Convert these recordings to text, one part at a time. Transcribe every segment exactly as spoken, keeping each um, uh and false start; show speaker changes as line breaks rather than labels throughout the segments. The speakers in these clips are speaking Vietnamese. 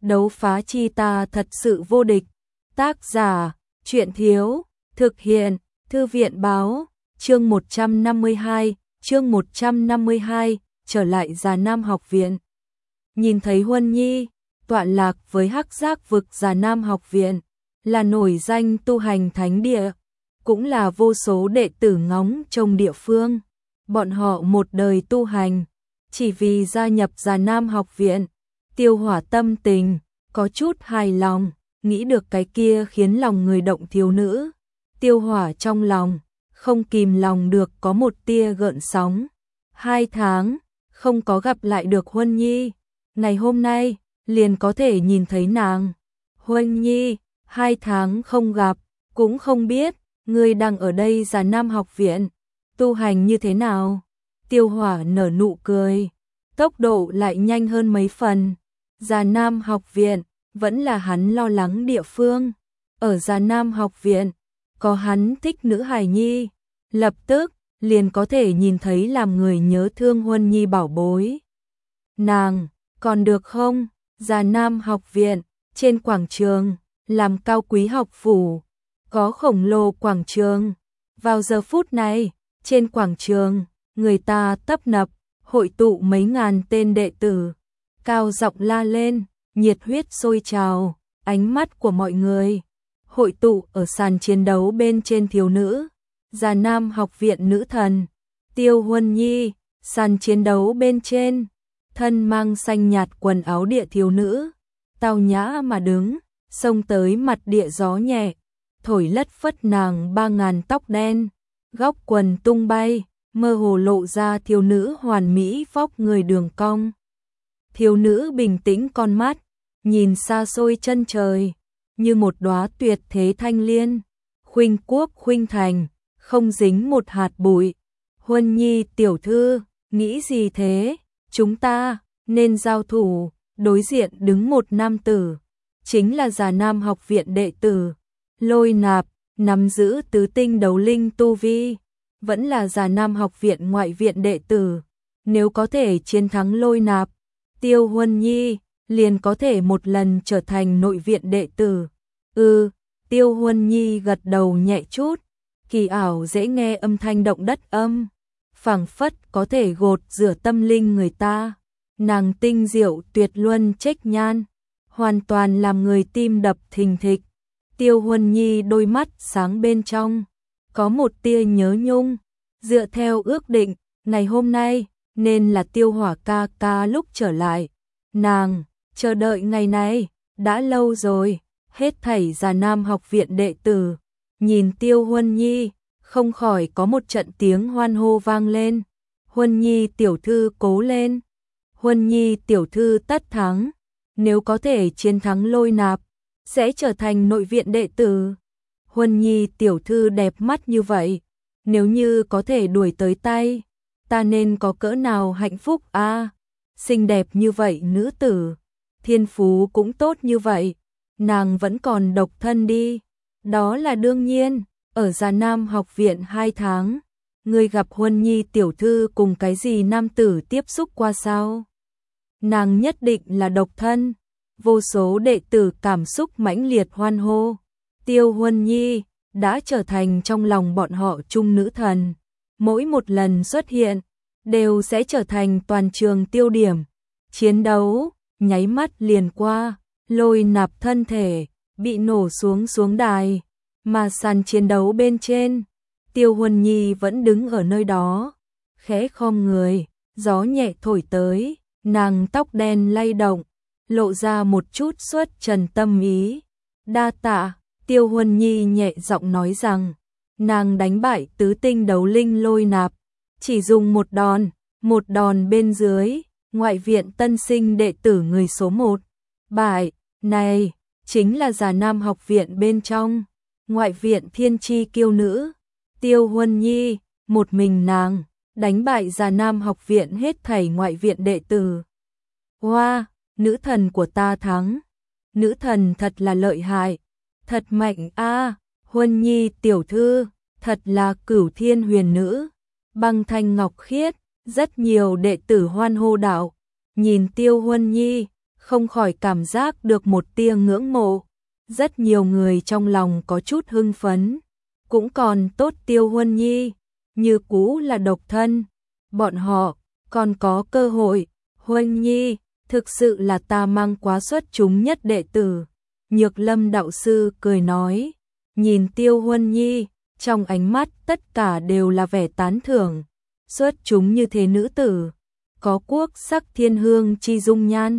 đấu phá chi ta thật sự vô địch. Tác giả, truyện thiếu, thực hiện, thư viện báo, chương một trăm năm mươi hai, chương một trăm năm mươi hai, trở lại Già Nam học viện. Nhìn thấy Huân Nhi, tọa lạc với Hắc Giác vực Già Nam học viện, là nổi danh tu hành thánh địa, cũng là vô số đệ tử ngóng trông địa phương. Bọn họ một đời tu hành, chỉ vì gia nhập Già Nam học viện. Tiêu Hỏa tâm tình có chút hài lòng, nghĩ được cái kia khiến lòng người động thiếu nữ. Tiêu Hỏa trong lòng không kìm lòng được có một tia gợn sóng. Hai tháng không có gặp lại được Huân Nhi, ngày hôm nay liền có thể nhìn thấy nàng. Huân Nhi, hai tháng không gặp, cũng không biết ngươi đang ở đây Già Nam học viện tu hành như thế nào. Tiêu Hỏa nở nụ cười, tốc độ lại nhanh hơn mấy phần. Già Nam học viện vẫn là hắn lo lắng địa phương. Ở Già Nam học viện có hắn thích nữ hài nhi, lập tức liền có thể nhìn thấy làm người nhớ thương Huân Nhi bảo bối. Nàng còn được không? Già Nam học viện trên quảng trường làm cao quý học phủ, có khổng lồ quảng trường. Vào giờ phút này, trên quảng trường, người ta tấp nập, hội tụ mấy ngàn tên đệ tử, cao giọng la lên, nhiệt huyết sôi trào, ánh mắt của mọi người hội tụ ở sàn chiến đấu bên trên thiếu nữ. Già Nam học viện nữ thần, Tiêu Huân Nhi, sàn chiến đấu bên trên, thân mang xanh nhạt quần áo địa thiếu nữ, tao nhã mà đứng, xông tới mặt địa gió nhẹ, thổi lất phất nàng ba ngàn tóc đen, góc quần tung bay, mơ hồ lộ ra thiếu nữ hoàn mỹ vóc người đường cong. Thiếu nữ bình tĩnh con mắt, nhìn xa xôi chân trời, như một đóa tuyệt thế thanh liên, khuynh quốc khuynh thành, không dính một hạt bụi. Huân Nhi tiểu thư, nghĩ gì thế? Chúng ta nên giao thủ. Đối diện đứng một nam tử, chính là Già Nam học viện đệ tử Lôi Nạp, nắm giữ tứ tinh đấu linh tu vi, vẫn là Già Nam học viện ngoại viện đệ tử. Nếu có thể chiến thắng Lôi Nạp, Tiêu Huân Nhi liền có thể một lần trở thành nội viện đệ tử. Ừ, Tiêu Huân Nhi gật đầu nhẹ chút, kỳ ảo dễ nghe âm thanh động đất âm, phảng phất có thể gột rửa tâm linh người ta. Nàng tinh diệu tuyệt luân trách nhan, hoàn toàn làm người tim đập thình thịch. Tiêu Huân Nhi đôi mắt sáng bên trong có một tia nhớ nhung, dựa theo ước định, ngày hôm nay nên là Tiêu Hỏa ca ca lúc trở lại. Nàng chờ đợi ngày này đã lâu rồi. Hết thảy Già Nam học viện đệ tử nhìn Tiêu Huân Nhi, không khỏi có một trận tiếng hoan hô vang lên. Huân Nhi tiểu thư cố lên, Huân Nhi tiểu thư tất thắng, nếu có thể chiến thắng Lôi Nạp, sẽ trở thành nội viện đệ tử. Huân Nhi tiểu thư đẹp mắt như vậy, nếu như có thể đuổi tới tay, ta nên có cỡ nào hạnh phúc a. À, xinh đẹp như vậy nữ tử, thiên phú cũng tốt như vậy, nàng vẫn còn độc thân đi. Đó là đương nhiên, ở Già Nam học viện hai tháng, ngươi gặp Huân Nhi tiểu thư cùng cái gì nam tử tiếp xúc qua sao? Nàng nhất định là độc thân. Vô số đệ tử cảm xúc mãnh liệt hoan hô. Tiêu Huân Nhi đã trở thành trong lòng bọn họ trung nữ thần. Mỗi một lần xuất hiện, đều sẽ trở thành toàn trường tiêu điểm. Chiến đấu, nháy mắt liền qua, Lôi Nạp thân thể, bị nổ xuống xuống đài. Mà sàn chiến đấu bên trên, Tiêu Huân Nhi vẫn đứng ở nơi đó, khẽ khom người, gió nhẹ thổi tới, nàng tóc đen lay động, lộ ra một chút xuất trần tâm ý. Đa tạ, Tiêu Huân Nhi nhẹ giọng nói rằng, nàng đánh bại tứ tinh đấu linh Lôi Nạp, chỉ dùng một đòn, một đòn bên dưới, ngoại viện tân sinh đệ tử người số một. Bại, này, chính là Già Nam học viện bên trong, ngoại viện thiên chi kiêu nữ. Tiêu Huân Nhi, một mình nàng, đánh bại Già Nam học viện hết thảy ngoại viện đệ tử. Hoa, nữ thần của ta thắng. Nữ thần thật là lợi hại, thật mạnh a. À, Huân Nhi tiểu thư, thật là cửu thiên huyền nữ, băng thanh ngọc khiết. Rất nhiều đệ tử hoan hô đạo, nhìn Tiêu Huân Nhi, không khỏi cảm giác được một tia ngưỡng mộ. Rất nhiều người trong lòng có chút hưng phấn, cũng còn tốt Tiêu Huân Nhi, như cũ là độc thân, bọn họ còn có cơ hội. Huân Nhi, thực sự là ta mang quá xuất chúng nhất đệ tử. Nhược Lâm đạo sư cười nói, nhìn Tiêu Huân Nhi, trong ánh mắt tất cả đều là vẻ tán thưởng. Xuất chúng như thế nữ tử, có quốc sắc thiên hương chi dung nhan,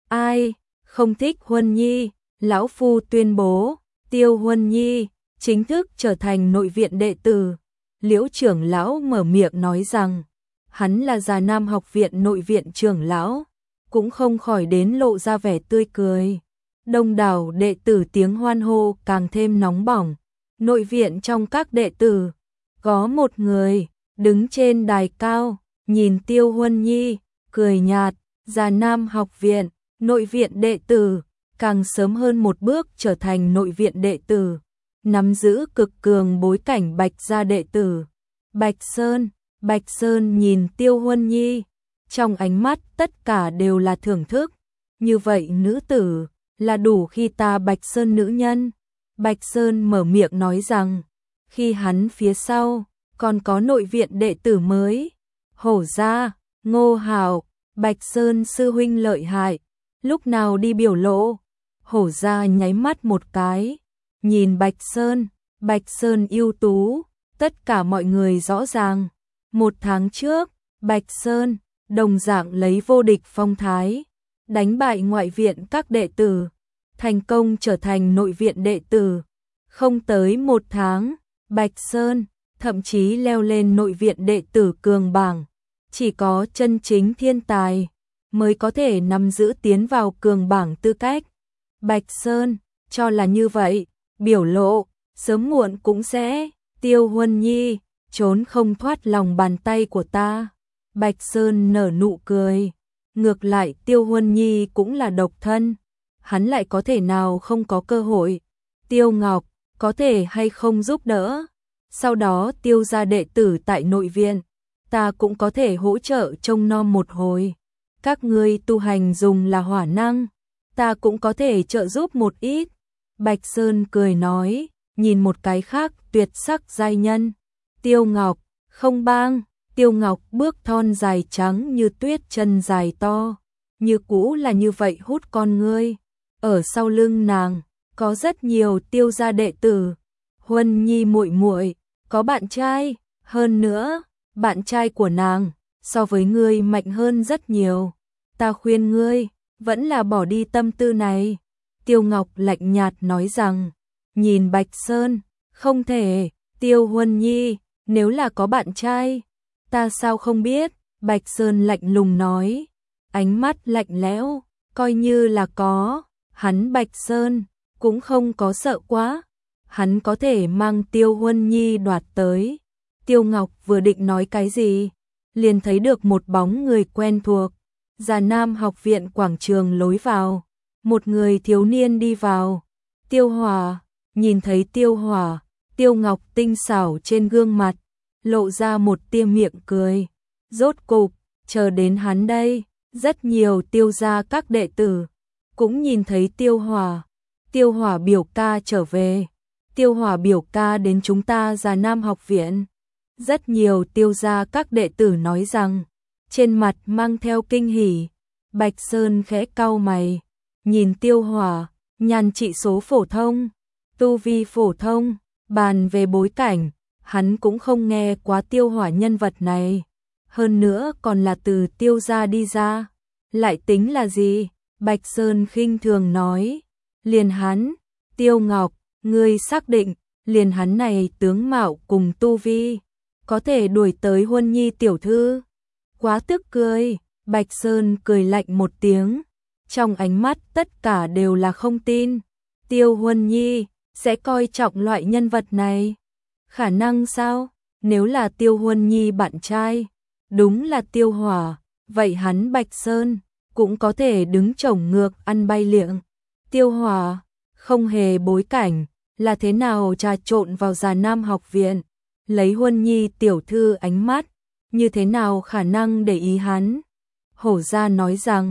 ai không thích Huân Nhi. Lão phu tuyên bố, Tiêu Huân Nhi chính thức trở thành nội viện đệ tử. Liễu trưởng lão mở miệng nói rằng, hắn là Già Nam học viện nội viện trưởng lão, cũng không khỏi đến lộ ra vẻ tươi cười. Đông đảo đệ tử tiếng hoan hô càng thêm nóng bỏng. Nội viện trong các đệ tử, có một người đứng trên đài cao, nhìn Tiêu Huân Nhi, cười nhạt. Già Nam học viện, nội viện đệ tử, càng sớm hơn một bước trở thành nội viện đệ tử, nắm giữ cực cường bối cảnh Bạch gia đệ tử. Bạch Sơn, Bạch Sơn nhìn Tiêu Huân Nhi, trong ánh mắt tất cả đều là thưởng thức. Như vậy nữ tử, là đủ khi ta Bạch Sơn nữ nhân. Bạch Sơn mở miệng nói rằng, khi hắn phía sau, còn có nội viện đệ tử mới. Hổ gia, Ngô Hào, Bạch Sơn sư huynh lợi hại, lúc nào đi biểu lộ. Hổ gia nháy mắt một cái, nhìn Bạch Sơn, Bạch Sơn ưu tú, tất cả mọi người rõ ràng. Một tháng trước, Bạch Sơn, đồng dạng lấy vô địch phong thái, đánh bại ngoại viện các đệ tử, thành công trở thành nội viện đệ tử. Không tới một tháng, Bạch Sơn, thậm chí leo lên nội viện đệ tử cường bảng. Chỉ có chân chính thiên tài, mới có thể nắm giữ tiến vào cường bảng tư cách. Bạch Sơn, cho là như vậy, biểu lộ, sớm muộn cũng sẽ, Tiêu Huân Nhi, trốn không thoát lòng bàn tay của ta. Bạch Sơn nở nụ cười, ngược lại Tiêu Huân Nhi cũng là độc thân, hắn lại có thể nào không có cơ hội. Tiêu Ngọc, có thể hay không giúp đỡ, sau đó Tiêu gia đệ tử tại nội viện, ta cũng có thể hỗ trợ trông nom một hồi. Các ngươi tu hành dùng là hỏa năng, ta cũng có thể trợ giúp một ít. Bạch Sơn cười nói, nhìn một cái khác tuyệt sắc giai nhân. Tiêu Ngọc, không bang. Tiêu Ngọc bước thon dài trắng như tuyết, chân dài to, như cũ là như vậy hút con ngươi. Ở sau lưng nàng, có rất nhiều Tiêu gia đệ tử. Huân Nhi muội muội, có bạn trai, hơn nữa, bạn trai của nàng, so với ngươi mạnh hơn rất nhiều. Ta khuyên ngươi, vẫn là bỏ đi tâm tư này. Tiêu Ngọc lạnh nhạt nói rằng, nhìn Bạch Sơn, không thể. Tiêu Huân Nhi, nếu là có bạn trai, ta sao không biết. Bạch Sơn lạnh lùng nói, ánh mắt lạnh lẽo, coi như là có, hắn Bạch Sơn cũng không có sợ quá, hắn có thể mang Tiêu Huân Nhi đoạt tới. Tiêu Ngọc vừa định nói cái gì, liền thấy được một bóng người quen thuộc. Già Nam học viện quảng trường lối vào, một người thiếu niên đi vào. Tiêu Hòa, nhìn thấy Tiêu Hòa, Tiêu Ngọc tinh xảo trên gương mặt, lộ ra một tia miệng cười. Rốt cục, chờ đến hắn đây. Rất nhiều Tiêu gia các đệ tử cũng nhìn thấy Tiêu Hòa. Tiêu Hòa biểu ca trở về. Tiêu Hòa biểu ca đến chúng ta Già Nam học viện. Rất nhiều Tiêu gia các đệ tử nói rằng, trên mặt mang theo kinh hỉ. Bạch Sơn khẽ cau mày, nhìn Tiêu Hòa, nhàn trị số phổ thông, tu vi phổ thông, bàn về bối cảnh, hắn cũng không nghe quá Tiêu Hòa nhân vật này. Hơn nữa còn là từ Tiêu gia đi ra, lại tính là gì? Bạch Sơn khinh thường nói, liền hắn. Tiêu Ngọc, ngươi xác định, liền hắn này tướng mạo cùng tu vi, có thể đuổi tới Huân Nhi tiểu thư? Quá tức cười. Bạch Sơn cười lạnh một tiếng, trong ánh mắt tất cả đều là không tin. Tiêu Huân Nhi sẽ coi trọng loại nhân vật này? Khả năng sao? Nếu là Tiêu Huân Nhi bạn trai, đúng là Tiêu Hòa, vậy hắn Bạch Sơn cũng có thể đứng chổng ngược ăn bay liệng. Tiêu Hòa không hề bối cảnh, là thế nào trà trộn vào Già Nam học viện, lấy Huân Nhi tiểu thư ánh mắt, như thế nào khả năng để ý hắn? Hổ gia nói rằng,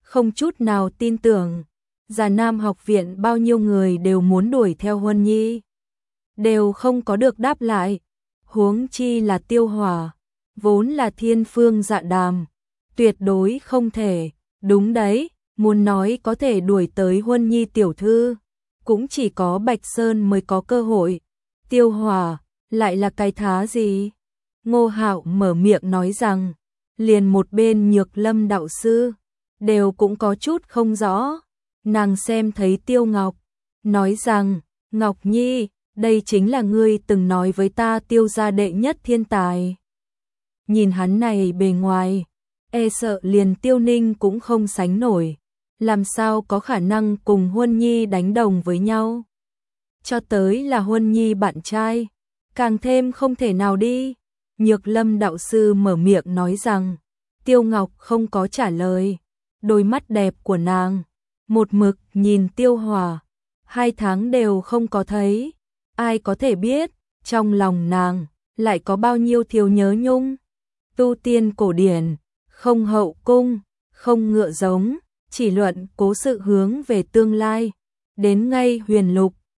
không chút nào tin tưởng. Già Nam học viện bao nhiêu người đều muốn đuổi theo Huân Nhi, đều không có được đáp lại. Huống chi là Tiêu Hỏa, vốn là thiên phương dạ đàm, tuyệt đối không thể. Đúng đấy, muốn nói có thể đuổi tới Huân Nhi tiểu thư, cũng chỉ có Bạch Sơn mới có cơ hội. Tiêu Hỏa lại là cái thá gì? Ngô Hạo mở miệng nói rằng, liền một bên Nhược Lâm đạo sư đều cũng có chút không rõ. Nàng xem thấy Tiêu Ngọc, nói rằng, Ngọc Nhi, đây chính là ngươi từng nói với ta Tiêu gia đệ nhất thiên tài. Nhìn hắn này bề ngoài, e sợ liền Tiêu Ninh cũng không sánh nổi, làm sao có khả năng cùng Huân Nhi đánh đồng với nhau. Cho tới là Huân Nhi bạn trai, càng thêm không thể nào đi. Nhược Lâm đạo sư mở miệng nói rằng, Tiêu Ngọc không có trả lời, đôi mắt đẹp của nàng một mực nhìn Tiêu Hỏa, hai tháng đều không có thấy, ai có thể biết trong lòng nàng lại có bao nhiêu thiếu nhớ nhung. Tu tiên cổ điển, không hậu cung, không ngựa giống, chỉ luận cố sự hướng về tương lai. Đến ngay huyền lục,